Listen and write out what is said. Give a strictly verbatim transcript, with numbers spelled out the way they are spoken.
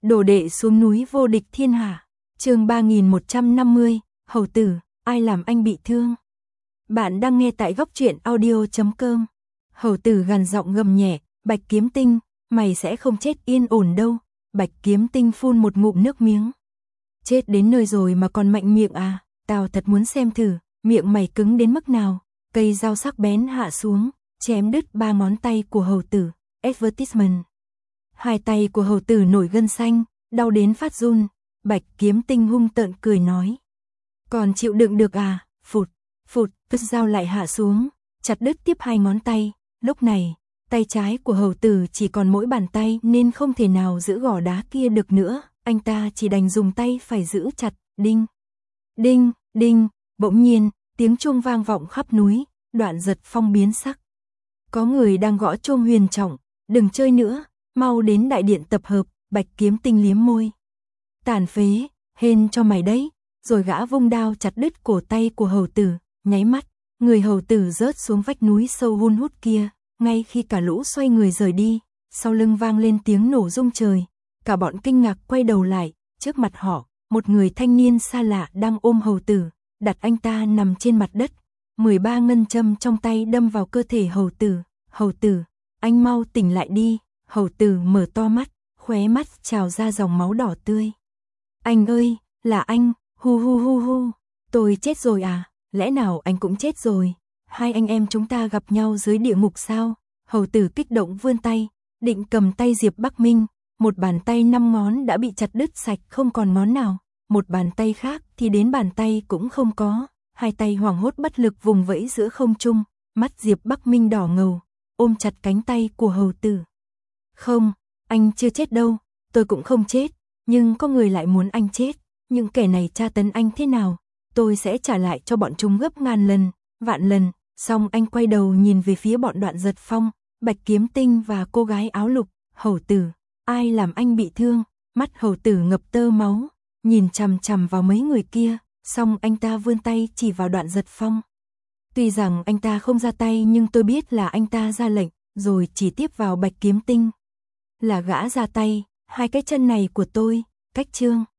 Đồ đệ xuống núi vô địch thiên hạ. Chương ba nghìn một trăm năm mươi, Hầu tử, ai làm anh bị thương? Bạn đang nghe tại góc truyện audio chấm com. Hầu tử gằn giọng gầm nhẹ, Bạch Kiếm Tinh, mày sẽ không chết yên ổn đâu. Bạch Kiếm Tinh phun một ngụm nước miếng. Chết đến nơi rồi mà còn mạnh miệng à, tao thật muốn xem thử, miệng mày cứng đến mức nào. Cây dao sắc bén hạ xuống, chém đứt ba ngón tay của hầu tử. Advertisement. Hai tay của hầu tử nổi gân xanh, đau đến phát run. Bạch Kiếm Tinh hung tợn cười nói. Còn chịu đựng được à, phụt, phụt, vứt dao lại hạ xuống, chặt đứt tiếp hai ngón tay. Lúc này, tay trái của hầu tử chỉ còn mỗi bàn tay nên không thể nào giữ gò đá kia được nữa. Anh ta chỉ đành dùng tay phải giữ chặt. Đinh, đinh, đinh. Bỗng nhiên, tiếng chuông vang vọng khắp núi. Đoạn Giật Phong biến sắc. Có người đang gõ chuông huyền trọng. Đừng chơi nữa, mau đến đại điện tập hợp. Bạch Kiếm Tinh liếm môi. Tàn phế, hên cho mày đấy. Rồi gã vung đao chặt đứt cổ tay của hầu tử. Nháy mắt, người hầu tử rớt xuống vách núi sâu hun hút kia. Ngay khi cả lũ xoay người rời đi, sau lưng vang lên tiếng nổ rung trời. Cả bọn kinh ngạc quay đầu lại, trước mặt họ, một người thanh niên xa lạ đang ôm hầu tử, đặt anh ta nằm trên mặt đất. mười ba ngân châm trong tay đâm vào cơ thể hầu tử. Hầu tử, anh mau tỉnh lại đi. Hầu tử mở to mắt, khóe mắt trào ra dòng máu đỏ tươi. Anh ơi, là anh, hu hu hu hu, tôi chết rồi à, lẽ nào anh cũng chết rồi? Hai anh em chúng ta gặp nhau dưới địa ngục sao? Hầu tử kích động vươn tay, định cầm tay Diệp Bắc Minh. Một bàn tay năm ngón đã bị chặt đứt sạch không còn ngón nào. Một bàn tay khác thì đến bàn tay cũng không có. Hai tay hoảng hốt bất lực vùng vẫy giữa không trung. Mắt Diệp Bắc Minh đỏ ngầu, ôm chặt cánh tay của hầu tử. Không, anh chưa chết đâu, tôi cũng không chết. Nhưng có người lại muốn anh chết. Những kẻ này tra tấn anh thế nào, tôi sẽ trả lại cho bọn chúng gấp ngàn lần, vạn lần. Xong anh quay đầu nhìn về phía bọn Đoạn Giật Phong, Bạch Kiếm Tinh và cô gái áo lục. Hầu tử, ai làm anh bị thương? Mắt hầu tử ngập tơ máu, nhìn chằm chằm vào mấy người kia. Xong anh ta vươn tay chỉ vào Đoạn Giật Phong. Tuy rằng anh ta không ra tay nhưng tôi biết là anh ta ra lệnh, rồi chỉ tiếp vào Bạch Kiếm Tinh. Là gã ra tay, hai cái chân này của tôi, cách chương.